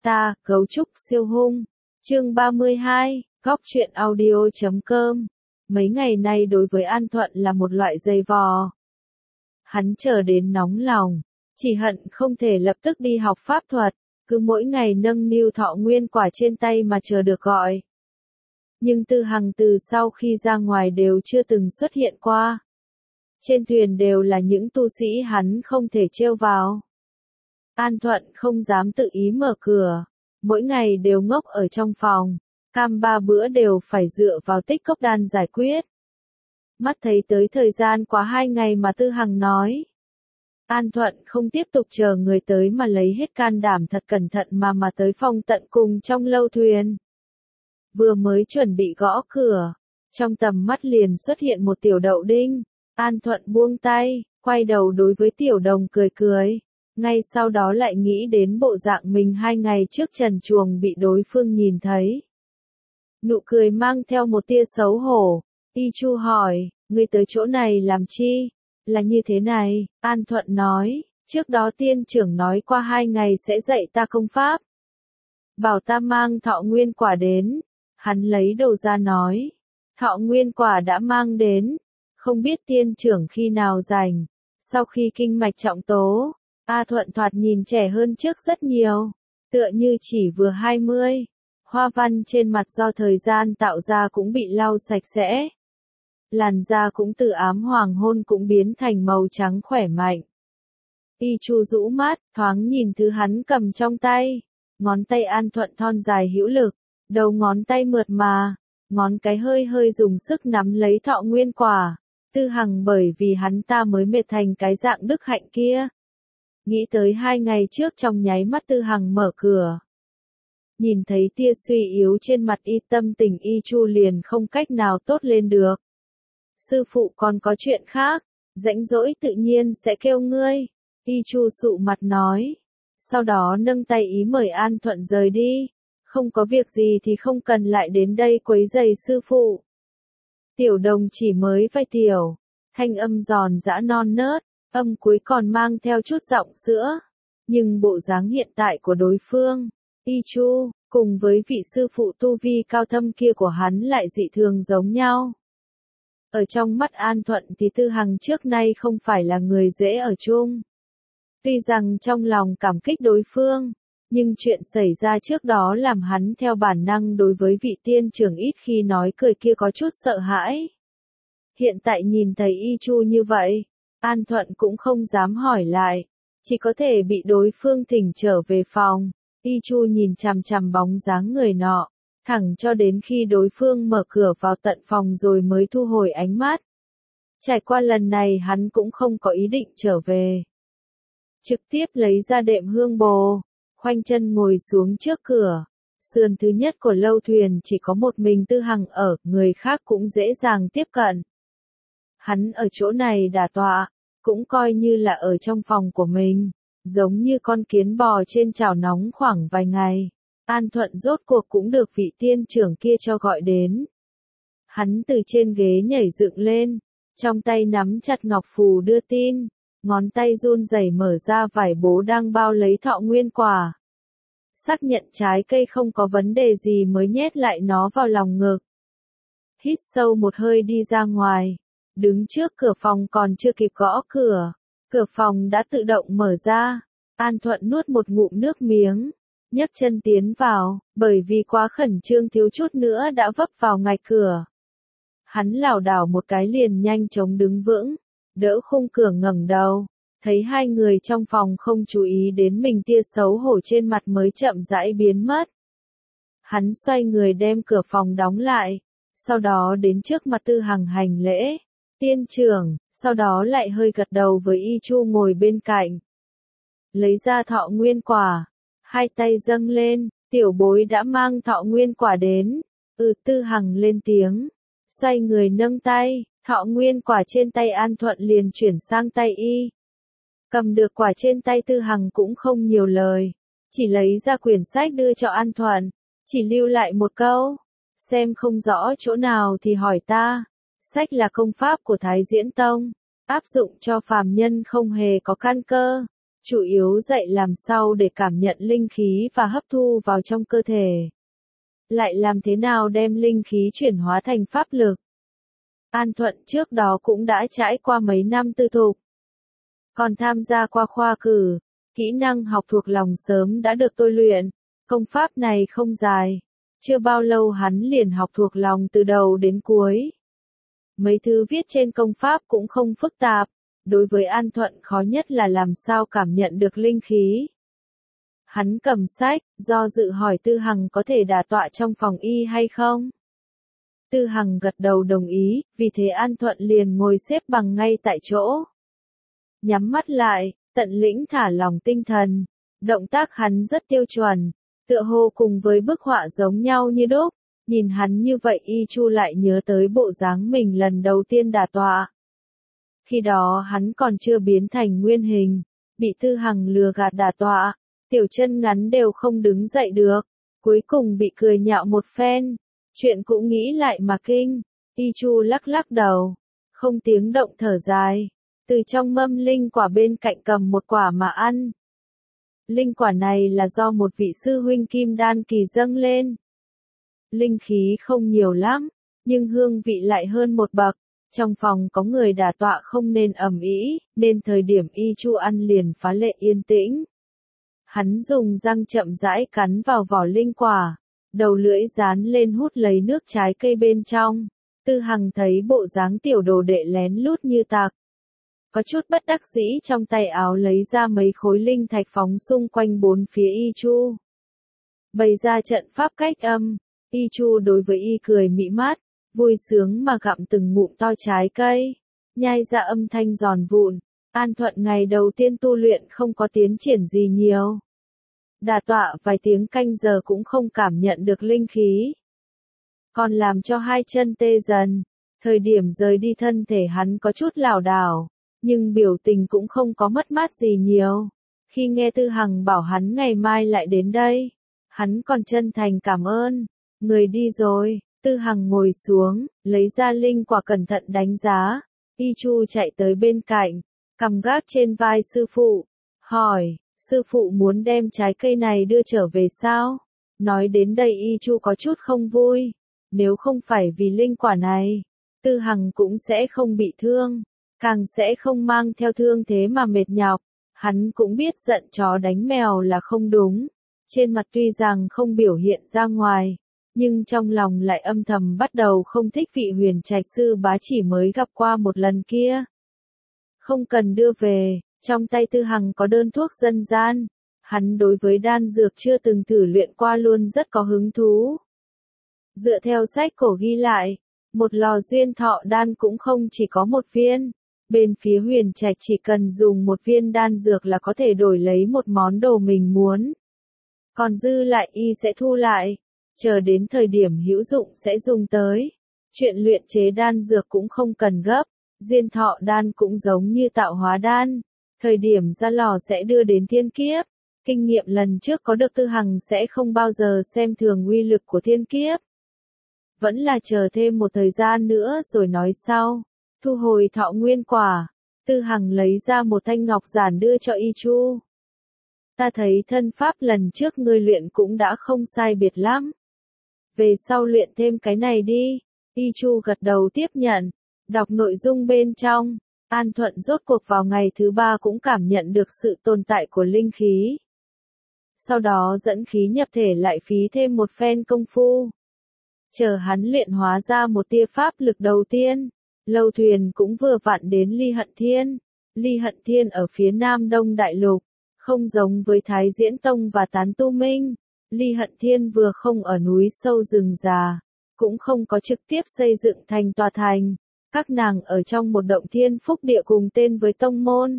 Ta, cấu trúc siêu hung. Chương 32, góc truyện audio.com. Mấy ngày nay đối với An Thuận là một loại dày vò. Hắn chờ đến nóng lòng, chỉ hận không thể lập tức đi học pháp thuật, cứ mỗi ngày nâng niu thọ nguyên quả trên tay mà chờ được gọi. Nhưng Tư Hằng từ sau khi ra ngoài đều chưa từng xuất hiện qua. Trên thuyền đều là những tu sĩ hắn không thể trêu vào. An Thuận không dám tự ý mở cửa, mỗi ngày đều ngốc ở trong phòng, cam 3 bữa đều phải dựa vào tích cốc đan giải quyết. Mắt thấy tới thời gian quá 2 ngày mà Tư Hằng nói. An Thuận không tiếp tục chờ người tới mà lấy hết can đảm thật cẩn thận mà tới phòng tận cùng trong lâu thuyền. Vừa mới chuẩn bị gõ cửa, trong tầm mắt liền xuất hiện một tiểu đậu đinh. An Thuận buông tay, quay đầu đối với tiểu đồng cười cười. Ngay sau đó lại nghĩ đến bộ dạng mình 2 ngày trước trần truồng bị đối phương nhìn thấy. Nụ cười mang theo một tia xấu hổ. Y Chu hỏi, ngươi tới chỗ này làm chi? Là như thế này, An Thuận nói, trước đó tiên trưởng nói qua 2 ngày sẽ dạy ta công pháp. Bảo ta mang thọ nguyên quả đến. Hắn lấy đầu ra nói, thọ nguyên quả đã mang đến, không biết tiên trưởng khi nào rảnh. Sau khi kinh mạch trọng tố, A Thuận thoạt nhìn trẻ hơn trước rất nhiều, tựa như chỉ vừa 20. Hoa văn trên mặt do thời gian tạo ra cũng bị lau sạch sẽ. Làn da cũng từ ám hoàng hôn cũng biến thành màu trắng khỏe mạnh. Y Chu rũ mắt, thoáng nhìn thứ hắn cầm trong tay. Ngón tay An Thuận thon dài hữu lực, đầu ngón tay mượt mà, ngón cái hơi hơi dùng sức nắm lấy thọ nguyên quả. Tư Hằng bởi vì hắn ta mới mệt thành cái dạng đức hạnh kia. Nghĩ tới 2 ngày trước trong nháy mắt Tư Hằng mở cửa. Nhìn thấy tia suy yếu trên mặt y, tâm tình Y Chu liền không cách nào tốt lên được. Sư phụ còn có chuyện khác, rãnh rỗi tự nhiên sẽ kêu ngươi. Y Chu sụ mặt nói. Sau đó nâng tay ý mời An Thuận rời đi. Không có việc gì thì không cần lại đến đây quấy rầy sư phụ. Tiểu đồng chỉ mới vài tiểu, thanh âm giòn giã non nớt, âm cuối còn mang theo chút giọng sữa. Nhưng bộ dáng hiện tại của đối phương, Y Chu, cùng với vị sư phụ tu vi cao thâm kia của hắn lại dị thường giống nhau. Ở trong mắt An Thuận thì Tư Hằng trước nay không phải là người dễ ở chung. Tuy rằng trong lòng cảm kích đối phương, nhưng chuyện xảy ra trước đó làm hắn theo bản năng đối với vị tiên trưởng ít khi nói cười kia có chút sợ hãi. Hiện tại nhìn thấy Y Chu như vậy, An Thuận cũng không dám hỏi lại, chỉ có thể bị đối phương thỉnh trở về phòng. Y Chu nhìn chằm chằm bóng dáng người nọ, thẳng cho đến khi đối phương mở cửa vào tận phòng rồi mới thu hồi ánh mắt. Trải qua lần này hắn cũng không có ý định trở về. Trực tiếp lấy ra đệm hương bồ, khoanh chân ngồi xuống trước cửa. Sườn thứ nhất của lâu thuyền chỉ có một mình Tư Hằng ở, người khác cũng dễ dàng tiếp cận. Hắn ở chỗ này đả tọa, cũng coi như là ở trong phòng của mình, giống như con kiến bò trên chảo nóng khoảng vài ngày. An Thuận rốt cuộc cũng được vị tiên trưởng kia cho gọi đến. Hắn từ trên ghế nhảy dựng lên, trong tay nắm chặt ngọc phù đưa tin, ngón tay run rẩy mở ra vải bố đang bao lấy thọ nguyên quả. Xác nhận trái cây không có vấn đề gì mới nhét lại nó vào lòng ngực. Hít sâu một hơi đi ra ngoài, đứng trước cửa phòng còn chưa kịp gõ cửa, cửa phòng đã tự động mở ra. An Thuận nuốt một ngụm nước miếng, nhấc chân tiến vào, bởi vì quá khẩn trương thiếu chút nữa đã vấp vào ngạch cửa. Hắn lảo đảo một cái liền nhanh chóng đứng vững, đỡ khung cửa ngẩng đầu, thấy 2 người trong phòng không chú ý đến mình, tia xấu hổ trên mặt mới chậm rãi biến mất. Hắn xoay người đem cửa phòng đóng lại, sau đó đến trước mặt Tư Hằng hành lễ, tiên trưởng, sau đó lại hơi gật đầu với Y Chu ngồi bên cạnh. Lấy ra thọ nguyên quả, 2 tay dâng lên, tiểu bối đã mang thọ nguyên quả đến. Tư Hằng lên tiếng, xoay người nâng tay, thọ nguyên quả trên tay An Thuận liền chuyển sang tay y. Cầm được quả trên tay Tư Hằng cũng không nhiều lời, chỉ lấy ra quyển sách đưa cho An Thuận, chỉ lưu lại một câu, xem không rõ chỗ nào thì hỏi ta. Sách là công pháp của Thái Diễn Tông, áp dụng cho phàm nhân không hề có căn cơ, chủ yếu dạy làm sao để cảm nhận linh khí và hấp thu vào trong cơ thể. Lại làm thế nào đem linh khí chuyển hóa thành pháp lực. An Thuận trước đó cũng đã trải qua mấy năm tư thục. Còn tham gia qua khoa cử, kỹ năng học thuộc lòng sớm đã được tôi luyện. Công pháp này không dài, chưa bao lâu hắn liền học thuộc lòng từ đầu đến cuối. Mấy thứ viết trên công pháp cũng không phức tạp, đối với An Thuận khó nhất là làm sao cảm nhận được linh khí. Hắn cầm sách, do dự hỏi Tư Hằng có thể đả tọa trong phòng y hay không. Tư Hằng gật đầu đồng ý, vì thế An Thuận liền ngồi xếp bằng ngay tại chỗ. Nhắm mắt lại, tận lĩnh thả lỏng tinh thần, động tác hắn rất tiêu chuẩn, tựa hồ cùng với bức họa giống nhau như đúc. Nhìn hắn như vậy Y Chu lại nhớ tới bộ dáng mình lần đầu tiên đả tọa. Khi đó hắn còn chưa biến thành nguyên hình, bị Tư Hằng lừa gạt đả tọa, tiểu chân ngắn đều không đứng dậy được, cuối cùng bị cười nhạo một phen. Chuyện cũng nghĩ lại mà kinh, Y Chu lắc lắc đầu, không tiếng động thở dài, từ trong mâm linh quả bên cạnh cầm một quả mà ăn. Linh quả này là do một vị sư huynh kim đan kỳ dâng lên. Linh khí không nhiều lắm, nhưng hương vị lại hơn một bậc. Trong phòng có người đả tọa không nên ầm ĩ, nên thời điểm Y Chu ăn liền phá lệ yên tĩnh. Hắn dùng răng chậm rãi cắn vào vỏ linh quả, đầu lưỡi dán lên hút lấy nước trái cây bên trong. Tư Hằng thấy bộ dáng tiểu đồ đệ lén lút như tạc. Có chút bất đắc dĩ trong tay áo lấy ra mấy khối linh thạch phóng xung quanh bốn phía Y Chu. Bày ra trận pháp cách âm, Y Chu đối với Y cười mị mát, vui sướng mà gặm từng ngụm to trái cây, nhai ra âm thanh giòn vụn. An Thuận ngày đầu tiên tu luyện không có tiến triển gì nhiều. Đả tọa vài tiếng canh giờ cũng không cảm nhận được linh khí. Còn làm cho hai chân tê dần. Thời điểm rời đi thân thể hắn có chút lảo đảo, nhưng biểu tình cũng không có mất mát gì nhiều. Khi nghe Tư Hằng bảo hắn ngày mai lại đến đây, hắn còn chân thành cảm ơn. Người đi rồi, Tư Hằng ngồi xuống, lấy ra linh quả cẩn thận đánh giá. Y Chu chạy tới bên cạnh, cầm gác trên vai sư phụ, hỏi, sư phụ muốn đem trái cây này đưa trở về sao? Nói đến đây Y Chu có chút không vui, nếu không phải vì linh quả này, Tư Hằng cũng sẽ không bị thương, càng sẽ không mang theo thương thế mà mệt nhọc. Hắn cũng biết giận chó đánh mèo là không đúng, trên mặt tuy rằng không biểu hiện ra ngoài, nhưng trong lòng lại âm thầm bắt đầu không thích vị Huyền Trạch sư bá chỉ mới gặp qua một lần kia. Không cần đưa về, trong tay Tư Hằng có đơn thuốc dân gian, hắn đối với đan dược chưa từng thử luyện qua luôn rất có hứng thú. Dựa theo sách cổ ghi lại, một lò duyên thọ đan cũng không chỉ có một viên, bên phía Huyền Trạch chỉ cần dùng một viên đan dược là có thể đổi lấy một món đồ mình muốn. Còn dư lại Y sẽ thu lại, chờ đến thời điểm hữu dụng sẽ dùng tới. Chuyện luyện chế đan dược cũng không cần gấp, duyên thọ đan cũng giống như tạo hóa đan, thời điểm ra lò sẽ đưa đến thiên kiếp. Kinh nghiệm lần trước có được Tư Hằng sẽ không bao giờ xem thường uy lực của thiên kiếp. Vẫn là chờ thêm một thời gian nữa rồi nói sau. Thu hồi thọ nguyên quả, Tư Hằng lấy ra một thanh ngọc giản đưa cho Y Chu. Ta thấy thân pháp lần trước ngươi luyện cũng đã không sai biệt lắm. Về sau luyện thêm cái này đi. Y Chu gật đầu tiếp nhận, đọc nội dung bên trong. An Thuận rốt cuộc vào ngày thứ 3 cũng cảm nhận được sự tồn tại của linh khí. Sau đó dẫn khí nhập thể lại phí thêm một phen công phu. Chờ hắn luyện hóa ra một tia pháp lực đầu tiên, Lâu Thuyền cũng vừa vặn đến Ly Hận Thiên. Ly Hận Thiên ở phía Nam Đông Đại Lục, không giống với Thái Diễn Tông và Tán Tu Minh. Ly Hận Thiên vừa không ở núi sâu rừng già, cũng không có trực tiếp xây dựng thành tòa thành. Các nàng ở trong một động thiên phúc địa cùng tên với tông môn.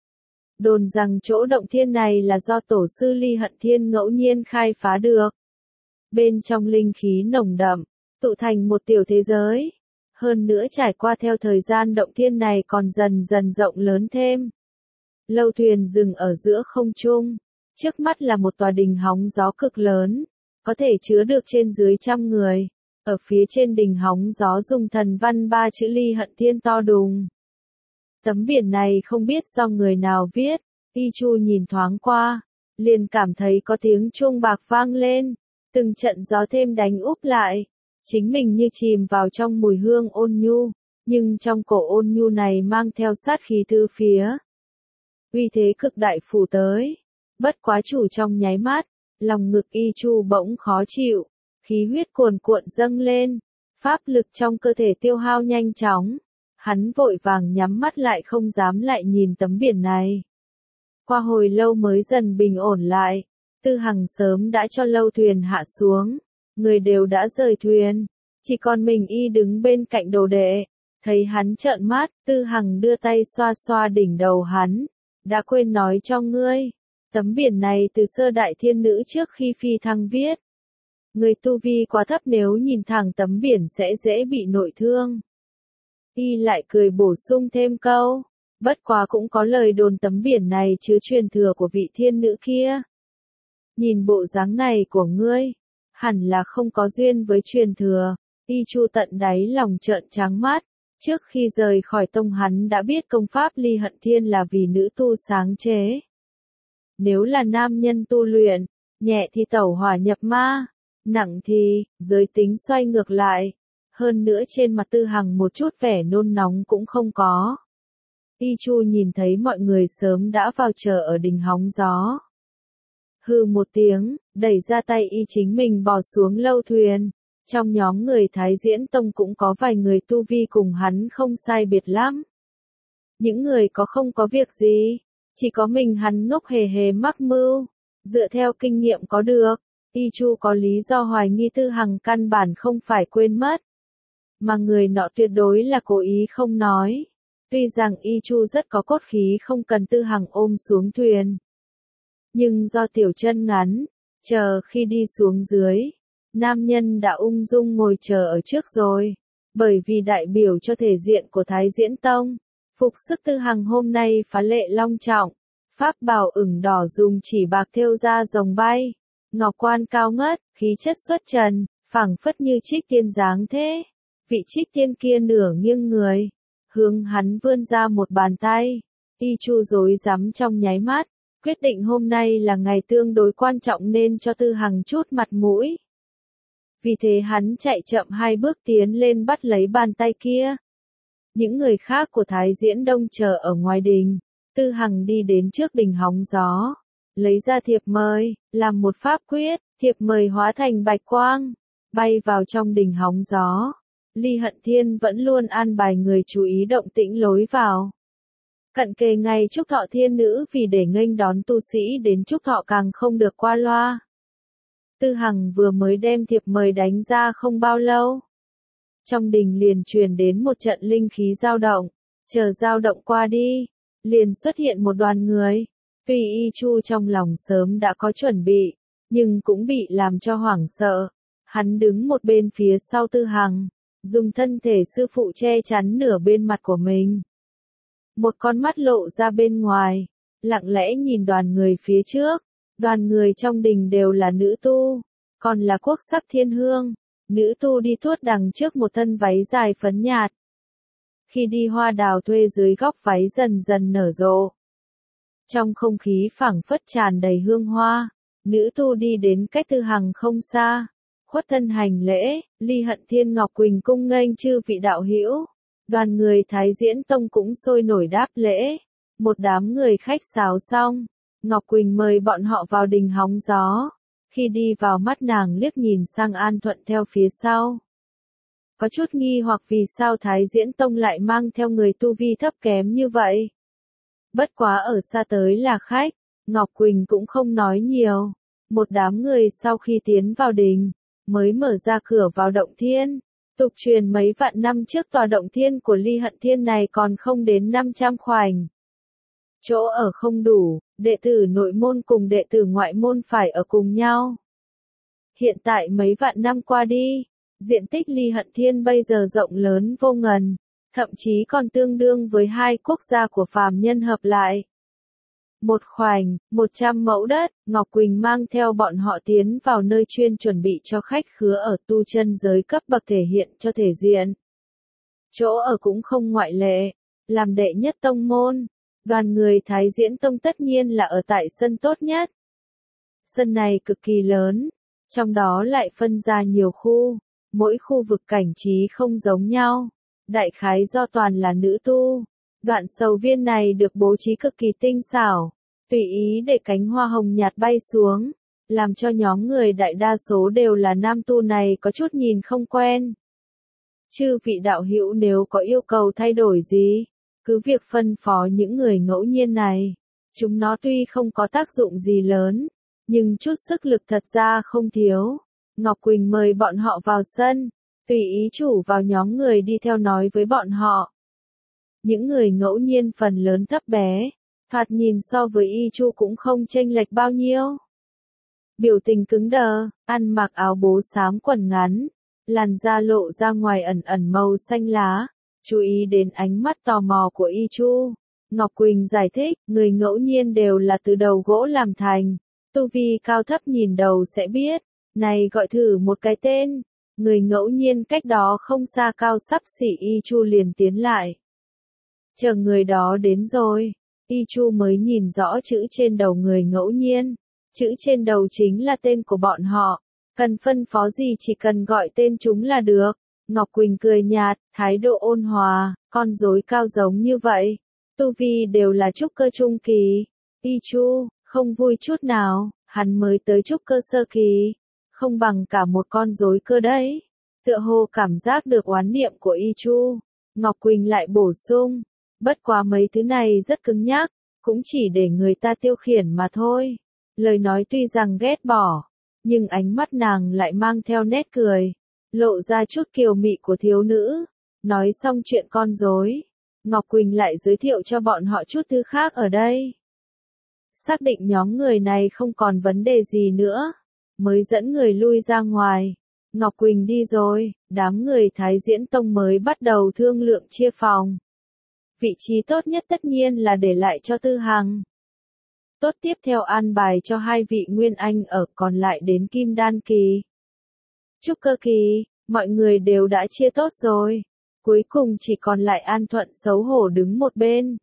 Đồn rằng chỗ động thiên này là do tổ sư Ly Hận Thiên ngẫu nhiên khai phá được. Bên trong linh khí nồng đậm, tụ thành một tiểu thế giới. Hơn nữa trải qua theo thời gian động thiên này còn dần dần rộng lớn thêm. Lâu Thuyền dừng ở giữa không trung. Trước mắt là một tòa đình hóng gió cực lớn, có thể chứa được trên dưới 100 người. Ở phía trên đình hóng gió dùng thần văn 3 chữ Ly Hận Thiên to đùng. Tấm biển này không biết do người nào viết, Y Chu nhìn thoáng qua, liền cảm thấy có tiếng chuông bạc vang lên, từng trận gió thêm đánh úp lại, chính mình như chìm vào trong mùi hương ôn nhu, nhưng trong cổ ôn nhu này mang theo sát khí tứ phía. Uy thế cực đại phủ tới, bất quá chủ trong nháy mắt, lòng ngực Y Chu bỗng khó chịu, khí huyết cuồn cuộn dâng lên, pháp lực trong cơ thể tiêu hao nhanh chóng, hắn vội vàng nhắm mắt lại không dám lại nhìn tấm biển này. Qua hồi lâu mới dần bình ổn lại, Tư Hằng sớm đã cho lâu thuyền hạ xuống, người đều đã rời thuyền, chỉ còn mình y đứng bên cạnh đồ đệ, thấy hắn trợn mắt, Tư Hằng đưa tay xoa xoa đỉnh đầu hắn, đã quên nói cho ngươi, tấm biển này từ sơ đại thiên nữ trước khi phi thăng viết. Người tu vi quá thấp nếu nhìn thẳng tấm biển sẽ dễ bị nội thương. Y lại cười bổ sung thêm câu, bất quá cũng có lời đồn tấm biển này chứa truyền thừa của vị thiên nữ kia. Nhìn bộ dáng này của ngươi, hẳn là không có duyên với truyền thừa. Y Chu tận đáy lòng trợn trắng mắt, trước khi rời khỏi tông hắn đã biết công pháp Ly Hận Thiên là vì nữ tu sáng chế. Nếu là nam nhân tu luyện, nhẹ thì tẩu hỏa nhập ma, nặng thì giới tính xoay ngược lại, hơn nữa trên mặt Tư Hằng một chút vẻ nôn nóng cũng không có. Y Chu nhìn thấy mọi người sớm đã vào chờ ở đình hóng gió. Hừ một tiếng, đẩy ra tay y chính mình bò xuống lâu thuyền. Trong nhóm người Thái Diễn Tông cũng có vài người tu vi cùng hắn không sai biệt lắm. Những người có không có việc gì, chỉ có mình hắn ngốc hề hề mắc mưu. Dựa theo kinh nghiệm có được, Y Chu có lý do hoài nghi Tư Hằng căn bản không phải quên mất. Mà người nọ tuyệt đối là cố ý không nói. Tuy rằng Y Chu rất có cốt khí không cần Tư Hằng ôm xuống thuyền. Nhưng do tiểu chân ngắn, chờ khi đi xuống dưới, nam nhân đã ung dung ngồi chờ ở trước rồi. Bởi vì đại biểu cho thể diện của Thái Diễn Tông, phục sức Tư Hằng hôm nay phá lệ long trọng, pháp bào ửng đỏ dùng chỉ bạc thêu ra rồng bay, ngọc quan cao ngất, khí chất xuất trần, phảng phất như trích tiên dáng thế. Vị trích tiên kia nửa nghiêng người, hướng hắn vươn ra một bàn tay. Y Chu rối rắm trong nháy mắt, quyết định hôm nay là ngày tương đối quan trọng nên cho Tư Hằng chút mặt mũi. Vì thế hắn chạy chậm 2 bước tiến lên bắt lấy bàn tay kia. Những người khác của Thái Diễn Đông chờ ở ngoài đình. Tư Hằng đi đến trước đình hóng gió, lấy ra thiệp mời, làm một pháp quyết, thiệp mời hóa thành bạch quang, bay vào trong đình hóng gió. Ly Hận Thiên vẫn luôn an bài người chú ý động tĩnh lối vào. Cận kề ngày chúc thọ thiên nữ vì để nghênh đón tu sĩ đến chúc thọ càng không được qua loa. Tư Hằng vừa mới đem thiệp mời đánh ra không bao lâu. Trong đình liền truyền đến một trận linh khí dao động, chờ dao động qua đi, liền xuất hiện một đoàn người. Tuy Y Chu trong lòng sớm đã có chuẩn bị, nhưng cũng bị làm cho hoảng sợ. Hắn đứng một bên phía sau Tư Hằng, dùng thân thể sư phụ che chắn nửa bên mặt của mình. Một con mắt lộ ra bên ngoài, lặng lẽ nhìn đoàn người phía trước. Đoàn người trong đình đều là nữ tu, còn là quốc sắc thiên hương. Nữ tu đi tuốt đằng trước một thân váy dài phấn nhạt. Khi đi hoa đào thuê dưới góc váy dần dần nở rộ. Trong không khí phảng phất tràn đầy hương hoa, nữ tu đi đến cách Tư Hằng không xa. Khuất thân hành lễ, Ly Hận Thiên Ngọc Quỳnh cung nghênh chư vị đạo hữu. Đoàn người Thái Diễn Tông cũng sôi nổi đáp lễ. Một đám người khách sáo xong, Ngọc Quỳnh mời bọn họ vào đình hóng gió. Khi đi vào mắt nàng liếc nhìn sang An Thuận theo phía sau. Có chút nghi hoặc vì sao Thái Diễn Tông lại mang theo người tu vi thấp kém như vậy. Bất quá ở xa tới là khách, Ngọc Quỳnh cũng không nói nhiều. Một đám người sau khi tiến vào đình, mới mở ra cửa vào động thiên. Tục truyền mấy vạn năm trước tòa động thiên của Ly Hận Thiên này còn không đến 500 khoảnh. Chỗ ở không đủ, đệ tử nội môn cùng đệ tử ngoại môn phải ở cùng nhau. Hiện tại mấy vạn năm qua đi, diện tích Ly Hận Thiên bây giờ rộng lớn vô ngần, thậm chí còn tương đương với 2 quốc gia của phàm nhân hợp lại. Một khoảnh, 100 mẫu đất, Ngọc Quỳnh mang theo bọn họ tiến vào nơi chuyên chuẩn bị cho khách khứa ở tu chân giới cấp bậc thể hiện cho thể diện. Chỗ ở cũng không ngoại lệ, làm đệ nhất tông môn, Đoàn người Thái Diễn Tông tất nhiên là ở tại sân tốt nhất. Sân này cực kỳ lớn, trong đó lại phân ra nhiều khu, mỗi khu vực cảnh trí không giống nhau, đại khái do toàn là nữ tu. Đoạn sầu viên này được bố trí cực kỳ tinh xảo, tùy ý để cánh hoa hồng nhạt bay xuống, làm cho nhóm người đại đa số đều là nam tu này có chút nhìn không quen. Chư vị đạo hữu nếu có yêu cầu thay đổi gì, cứ việc phân phó những người ngẫu nhiên này. Chúng nó tuy không có tác dụng gì lớn, nhưng chút sức lực thật ra không thiếu. Ngọc Quỳnh mời bọn họ vào sân, tùy ý chủ vào nhóm người đi theo nói với bọn họ. Những người ngẫu nhiên phần lớn thấp bé, thoạt nhìn so với Y Chu cũng không chênh lệch bao nhiêu. Biểu tình cứng đờ, ăn mặc áo bố xám quần ngắn, làn da lộ ra ngoài ẩn ẩn màu xanh lá, chú ý đến ánh mắt tò mò của Y Chu. Ngọc Quỳnh giải thích, người ngẫu nhiên đều là từ đầu gỗ làm thành, tu vi cao thấp nhìn đầu sẽ biết, này gọi thử một cái tên. Người ngẫu nhiên cách đó không xa cao sắp xỉ Y Chu liền tiến lại. Chờ người đó đến rồi, Y Chu mới nhìn rõ chữ trên đầu người ngẫu nhiên. Chữ trên đầu chính là tên của bọn họ, cần phân phó gì chỉ cần gọi tên chúng là được. Ngọc Quỳnh cười nhạt, thái độ ôn hòa, con rối cao giống như vậy. Tu vi đều là trúc cơ trung kỳ. Y Chu, không vui chút nào, hắn mới tới trúc cơ sơ kỳ. Không bằng cả một con rối cơ đấy. Tựa hồ cảm giác được oán niệm của Y Chu. Ngọc Quỳnh lại bổ sung, bất quá mấy thứ này rất cứng nhắc, cũng chỉ để người ta tiêu khiển mà thôi. Lời nói tuy rằng ghét bỏ, nhưng ánh mắt nàng lại mang theo nét cười, lộ ra chút kiều mị của thiếu nữ. Nói xong chuyện con rối, Ngọc Quỳnh lại giới thiệu cho bọn họ chút thứ khác ở đây. Xác định nhóm người này không còn vấn đề gì nữa, mới dẫn người lui ra ngoài. Ngọc Quỳnh đi rồi, đám người Thái Diễn Tông mới bắt đầu thương lượng chia phòng. Vị trí tốt nhất tất nhiên là để lại cho Tư Hằng. Tốt tiếp theo an bài cho hai vị Nguyên Anh ở, còn lại đến Kim Đan kỳ. Trúc cơ kỳ, mọi người đều đã chia tốt rồi. Cuối cùng chỉ còn lại An Thuận xấu hổ đứng một bên.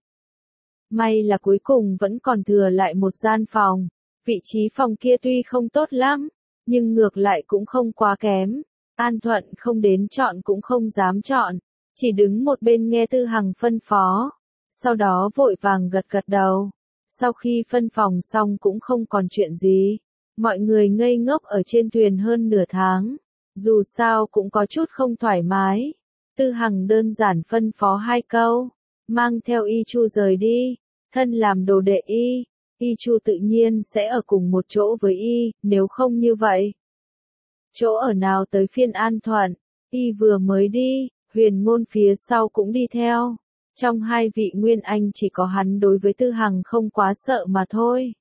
May là cuối cùng vẫn còn thừa lại một gian phòng. Vị trí phòng kia tuy không tốt lắm, nhưng ngược lại cũng không quá kém. An Thuận không đến chọn cũng không dám chọn, chỉ đứng một bên nghe Tư Hằng phân phó. Sau đó vội vàng gật gật đầu. Sau khi phân phòng xong cũng không còn chuyện gì. Mọi người ngây ngốc ở trên thuyền hơn nửa tháng. Dù sao cũng có chút không thoải mái. Tư Hằng đơn giản phân phó hai câu, mang theo Y Chu rời đi, thân làm đồ đệ Y. Y Chu tự nhiên sẽ ở cùng một chỗ với Y, nếu không như vậy. Chỗ ở nào tới phiên An Thuận, Y vừa mới đi, Huyền Ngôn phía sau cũng đi theo. Trong hai vị Nguyên Anh chỉ có hắn đối với Tư Hằng không quá sợ mà thôi.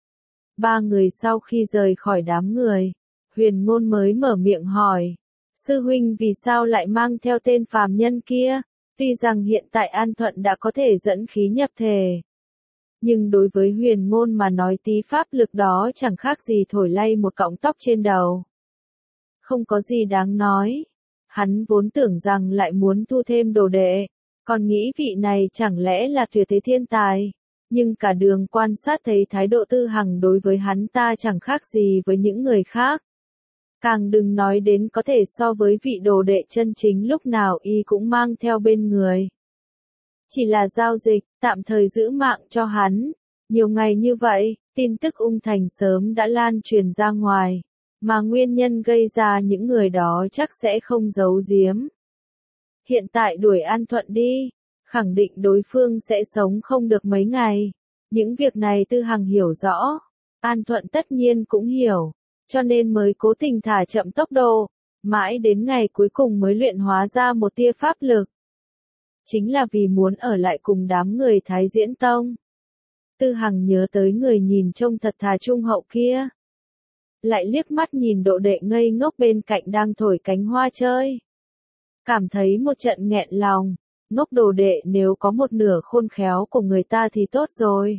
Ba người sau khi rời khỏi đám người, Huyền Ngôn mới mở miệng hỏi. Sư huynh vì sao lại mang theo tên phàm nhân kia? Tuy rằng hiện tại An Thuận đã có thể dẫn khí nhập thể. Nhưng đối với Huyền Ngôn mà nói tí pháp lực đó chẳng khác gì thổi lay một cọng tóc trên đầu. Không có gì đáng nói. Hắn vốn tưởng rằng lại muốn thu thêm đồ đệ. Còn nghĩ vị này chẳng lẽ là tuyệt thế thiên tài. Nhưng cả đường quan sát thấy thái độ Tư Hằng đối với hắn ta chẳng khác gì với những người khác. Càng đừng nói đến có thể so với vị đồ đệ chân chính lúc nào Y cũng mang theo bên người. Chỉ là giao dịch, tạm thời giữ mạng cho hắn. Nhiều ngày như vậy, tin tức Ung Thành sớm đã lan truyền ra ngoài. Mà nguyên nhân gây ra những người đó chắc sẽ không giấu giếm. Hiện tại đuổi An Thuận đi, khẳng định đối phương sẽ sống không được mấy ngày. Những việc này Tư Hằng hiểu rõ. An Thuận tất nhiên cũng hiểu. Cho nên mới cố tình thả chậm tốc độ, mãi đến ngày cuối cùng mới luyện hóa ra một tia pháp lực. Chính là vì muốn ở lại cùng đám người Thái Diễn Tông. Tư Hằng nhớ tới người nhìn trông thật thà trung hậu kia. Lại liếc mắt nhìn độ đệ ngây ngốc bên cạnh đang thổi cánh hoa chơi. Cảm thấy một trận nghẹn lòng, ngốc đồ đệ nếu có một nửa khôn khéo của người ta thì tốt rồi.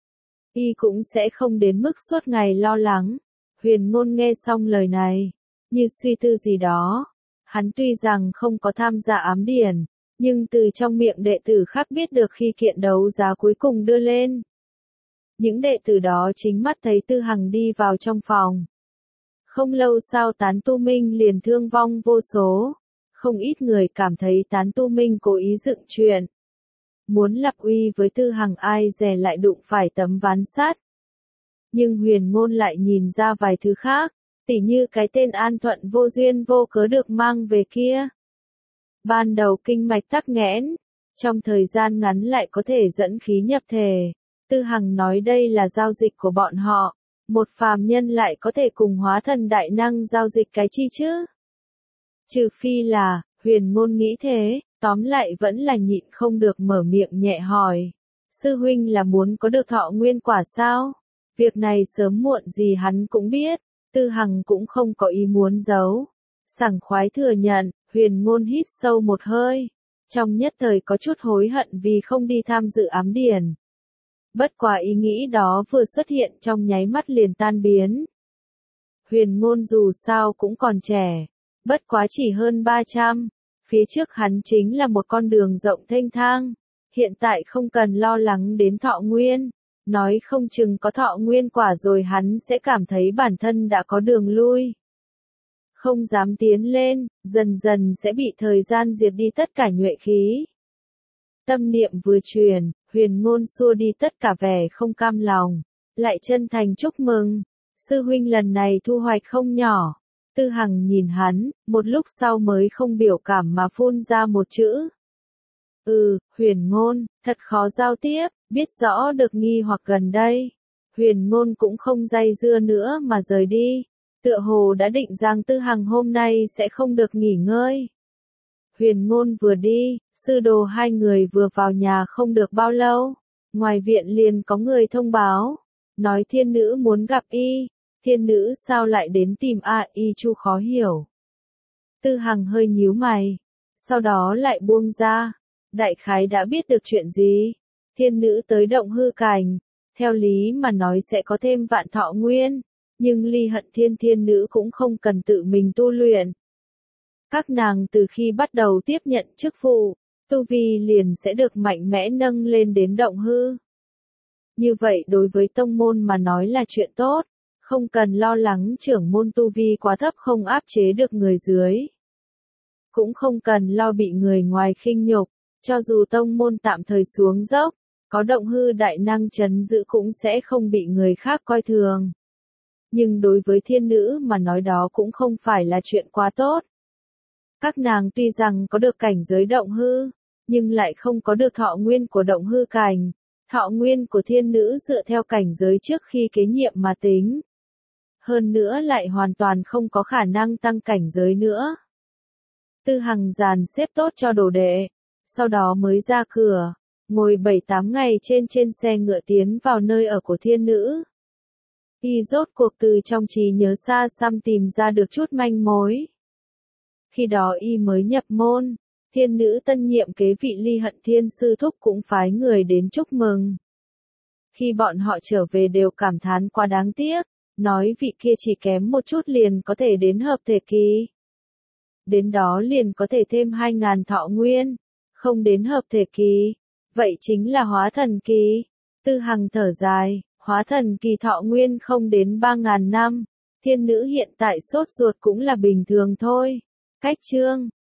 Y cũng sẽ không đến mức suốt ngày lo lắng. Huyền Ngôn nghe xong lời này, như suy tư gì đó. Hắn tuy rằng không có tham gia ám điển, Nhưng từ trong miệng đệ tử khác biết được khi kiện đấu giá cuối cùng đưa lên. Những đệ tử đó chính mắt thấy Tư Hằng đi vào trong phòng. Không lâu sau Tán Tu Minh liền thương vong vô số. Không ít người cảm thấy Tán Tu Minh cố ý dựng chuyện. Muốn lập uy với Tư Hằng, ai dè lại đụng phải tấm ván sắt. Nhưng Huyền Ngôn lại nhìn ra vài thứ khác, tỉ như cái tên An Thuận vô duyên vô cớ được mang về kia. Ban đầu kinh mạch tắc nghẽn, trong thời gian ngắn lại có thể dẫn khí nhập thể. Tư Hằng nói đây là giao dịch của bọn họ, một phàm nhân lại có thể cùng hóa thần đại năng giao dịch cái chi chứ? Trừ phi là, Huyền Ngôn nghĩ thế, tóm lại vẫn là nhịn không được mở miệng nhẹ hỏi. Sư huynh là muốn có được thọ nguyên quả sao? Việc này sớm muộn gì hắn cũng biết, Tư Hằng cũng không có ý muốn giấu. Sảng khoái thừa nhận, Huyền Ngôn hít sâu một hơi. Trong nhất thời có chút hối hận vì không đi tham dự ám điển. Bất quá ý nghĩ đó vừa xuất hiện trong nháy mắt liền tan biến. Huyền Ngôn dù sao cũng còn trẻ, bất quá chỉ hơn 300, phía trước hắn chính là một con đường rộng thênh thang, hiện tại không cần lo lắng đến thọ nguyên, nói không chừng có thọ nguyên quả rồi hắn sẽ cảm thấy bản thân đã có đường lui. Không dám tiến lên, dần dần sẽ bị thời gian diệt đi tất cả nhuệ khí. Tâm niệm vừa truyền, Huyền Ngôn xua đi tất cả vẻ không cam lòng, lại chân thành chúc mừng. Sư huynh lần này thu hoạch không nhỏ. Tư Hằng nhìn hắn, một lúc sau mới không biểu cảm mà phun ra một chữ. Huyền Ngôn, thật khó giao tiếp, biết rõ được nghi hoặc gần đây. Huyền Ngôn cũng không dây dưa nữa mà rời đi. Tựa hồ đã định rằng Tư Hằng hôm nay sẽ không được nghỉ ngơi. Huyền Ngôn vừa đi, sư đồ hai người vừa vào nhà không được bao lâu. Ngoài viện liền có người thông báo, nói thiên nữ muốn gặp y. Thiên nữ sao lại đến tìm Y Chu khó hiểu. Tư Hằng hơi nhíu mày, sau đó lại buông ra. Đại khái đã biết được chuyện gì. Thiên nữ tới động hư cảnh, theo lý mà nói sẽ có thêm vạn thọ nguyên, nhưng Ly Hận Thiên nữ cũng không cần tự mình tu luyện. Các nàng từ khi bắt đầu tiếp nhận chức vụ, tu vi liền sẽ được mạnh mẽ nâng lên đến động hư. Như vậy đối với tông môn mà nói là chuyện tốt, không cần lo lắng trưởng môn tu vi quá thấp không áp chế được người dưới. Cũng không cần lo bị người ngoài khinh nhục, cho dù tông môn tạm thời xuống dốc, có động hư đại năng trấn giữ cũng sẽ không bị người khác coi thường. Nhưng đối với thiên nữ mà nói đó cũng không phải là chuyện quá tốt. Các nàng tuy rằng có được cảnh giới động hư, nhưng lại không có được thọ nguyên của động hư cảnh. Thọ nguyên của thiên nữ dựa theo cảnh giới trước khi kế nhiệm mà tính. Hơn nữa lại hoàn toàn không có khả năng tăng cảnh giới nữa. Tư Hằng dàn xếp tốt cho đồ đệ, sau đó mới ra cửa, ngồi 7-8 ngày trên xe ngựa tiến vào nơi ở của thiên nữ. Y rốt cuộc từ trong trí nhớ xa xăm tìm ra được chút manh mối. Khi đó y mới nhập môn, thiên nữ tân nhiệm kế vị Ly Hận Thiên sư thúc cũng phái người đến chúc mừng. Khi bọn họ trở về đều cảm thán quá đáng tiếc, nói vị kia chỉ kém một chút liền có thể đến hợp thể kỳ. Đến đó liền có thể thêm 2.000 thọ nguyên, không đến hợp thể kỳ, vậy chính là hóa thần kỳ. Tư Hằng thở dài, hóa thần kỳ thọ nguyên không đến 3.000 năm, thiên nữ hiện tại sốt ruột cũng là bình thường thôi. Cách chương